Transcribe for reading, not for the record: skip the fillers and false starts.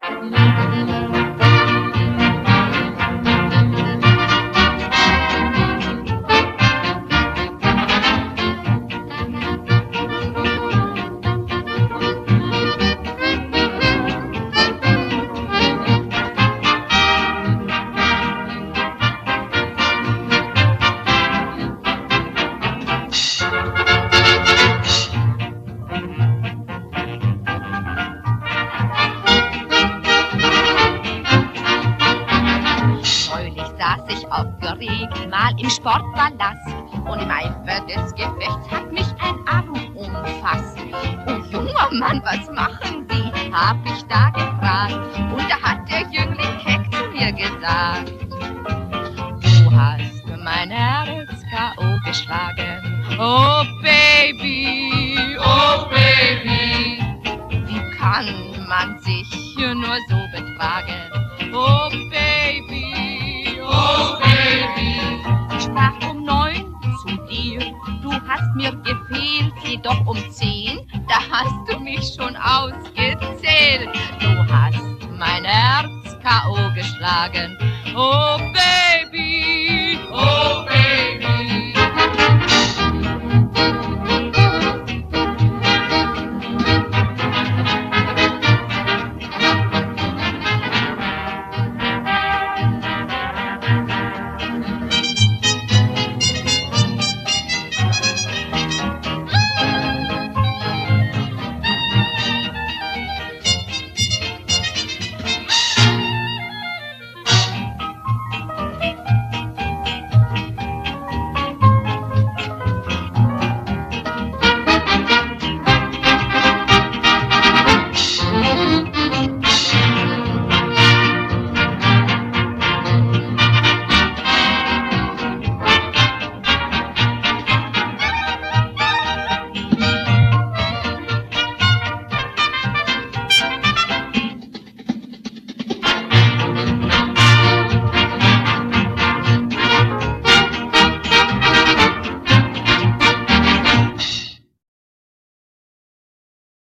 Saß ich aufgeregt mal im Sportpalast und im Eifer des Gefechts hat mich ein Alu umfasst. Oh junger Mann, was machen Sie? Hab ich da gefragt. Und da hat der Jüngling keck zu mir gesagt: Du hast mein Herz K.O. geschlagen. Oh Baby, oh Baby, wie kann man sich nur so betragen? Oh Baby, oh Baby, ich sprach um 9 zu dir, du hast mir gefehlt, jedoch um 10, da hast du mich schon ausgezählt. Du hast mein Herz K.O. geschlagen, oh Baby.